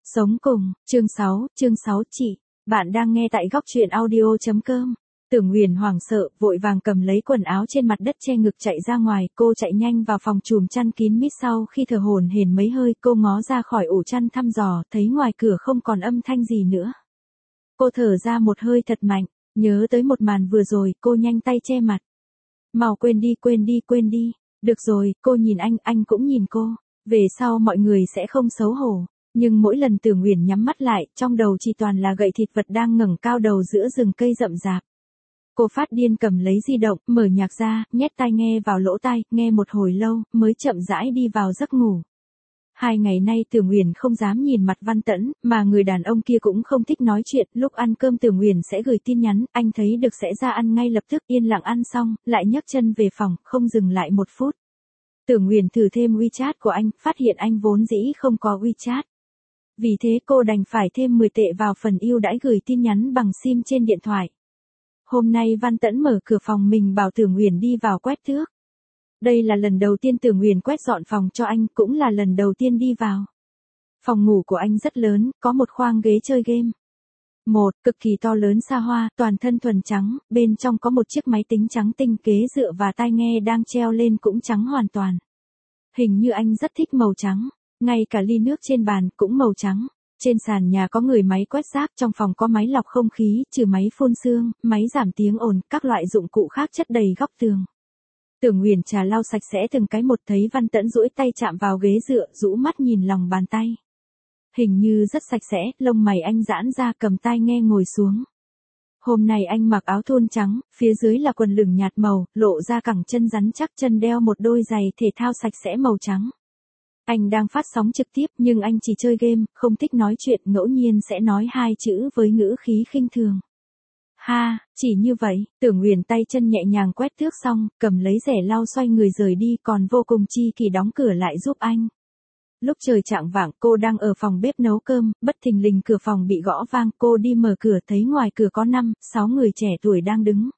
Sống cùng, chương 6 chị. Bạn đang nghe tại góc truyện audio.com. Tưởng Nguyền hoảng sợ, vội vàng cầm lấy quần áo trên mặt đất che ngực chạy ra ngoài, cô chạy nhanh vào phòng chùm chăn kín mít sau khi thở hổn hển mấy hơi, cô ngó ra khỏi ổ chăn thăm dò, thấy ngoài cửa không còn âm thanh gì nữa. Cô thở ra một hơi thật mạnh, nhớ tới một màn vừa rồi, cô nhanh tay che mặt. Mau quên đi. Được rồi, cô nhìn anh cũng nhìn cô. Về sau mọi người sẽ không xấu hổ. Nhưng mỗi lần Tưởng Nguyền nhắm mắt lại, trong đầu chỉ toàn là gậy thịt vật đang ngẩng cao đầu giữa rừng cây rậm rạp. Cô phát điên cầm lấy di động, mở nhạc ra, nhét tai nghe vào lỗ tai, nghe một hồi lâu, mới chậm rãi đi vào giấc ngủ. 2 ngày nay Tưởng Nguyền không dám nhìn mặt Văn Tẫn, mà người đàn ông kia cũng không thích nói chuyện, lúc ăn cơm Tưởng Nguyền sẽ gửi tin nhắn, anh thấy được sẽ ra ăn ngay lập tức, yên lặng ăn xong, lại nhấc chân về phòng, không dừng lại một phút. Tưởng Nguyền thử thêm WeChat của anh, phát hiện anh vốn dĩ không có WeChat. Vì thế cô đành phải thêm 10 tệ vào phần ưu đãi gửi tin nhắn bằng SIM trên điện thoại. Hôm nay Văn Tẫn mở cửa phòng mình bảo Tưởng Nguyền đi vào quét tước. Đây là lần đầu tiên Tưởng Nguyền quét dọn phòng cho anh, cũng là lần đầu tiên đi vào. Phòng ngủ của anh rất lớn, có một khoang ghế chơi game. Cực kỳ to lớn xa hoa, toàn thân thuần trắng, bên trong có một chiếc máy tính trắng tinh, kế dựa và tai nghe đang treo lên cũng trắng hoàn toàn. Hình như anh rất thích màu trắng. Ngay cả ly nước trên bàn cũng màu trắng. Trên sàn nhà có người máy quét rác, trong phòng có máy lọc không khí, trừ máy phun sương, máy giảm tiếng ồn, các loại dụng cụ khác chất đầy góc tường. Tưởng Nguyền trà lau sạch sẽ từng cái một, thấy Văn Tẫn duỗi tay chạm vào ghế dựa, rũ mắt nhìn lòng bàn tay. Hình như rất sạch sẽ, lông mày anh giãn ra, cầm tai nghe ngồi xuống. Hôm nay anh mặc áo thun trắng, phía dưới là quần lửng nhạt màu, lộ ra cẳng chân rắn chắc, chân đeo một đôi giày thể thao sạch sẽ màu trắng. Anh đang phát sóng trực tiếp nhưng anh chỉ chơi game, không thích nói chuyện, ngẫu nhiên sẽ nói 2 chữ với ngữ khí khinh thường. Ha, chỉ như vậy, Tưởng Nguyền tay chân nhẹ nhàng quét tước xong, cầm lấy rẻ lau xoay người rời đi, còn vô cùng chi kỳ đóng cửa lại giúp anh. Lúc trời chạng vạng, cô đang ở phòng bếp nấu cơm, bất thình lình cửa phòng bị gõ vang, cô đi mở cửa thấy ngoài cửa có 5-6 người trẻ tuổi đang đứng.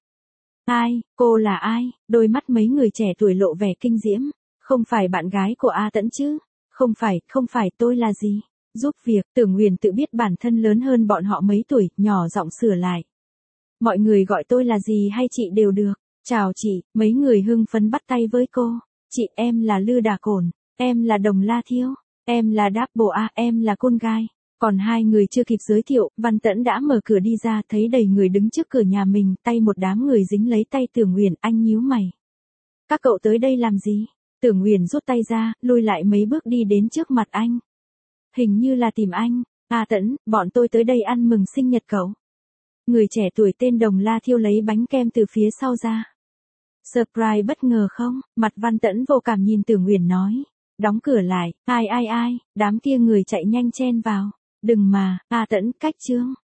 Ai, cô là ai? Đôi mắt mấy người trẻ tuổi lộ vẻ kinh diễm. Không phải bạn gái của A Tẫn chứ? Không phải, tôi là gì? Giúp việc. Tưởng Nguyền tự biết bản thân lớn hơn bọn họ mấy tuổi, nhỏ giọng sửa lại. Mọi người gọi tôi là gì hay chị đều được. Chào chị, mấy người hưng phấn bắt tay với cô. Chị, em là Lư Đà Cổn, em là Đồng La Thiêu, em là Đáp Bộ A, em là Côn Gai. Còn 2 người chưa kịp giới thiệu, Văn Tẫn đã mở cửa đi ra, thấy đầy người đứng trước cửa nhà mình, tay một đám người dính lấy tay Tưởng Nguyền, anh nhíu mày. Các cậu tới đây làm gì? Tưởng Nguyền rút tay ra, lùi lại mấy bước đi đến trước mặt anh. Hình như là tìm anh. A Tẫn, bọn tôi tới đây ăn mừng sinh nhật cậu. Người trẻ tuổi tên Đồng La Thiêu lấy bánh kem từ phía sau ra. Surprise bất ngờ không? Mặt Văn Tẫn vô cảm nhìn Tưởng Nguyền nói. Đóng cửa lại, ai, đám kia người chạy nhanh chen vào. Đừng mà, A Tẫn, cách chương.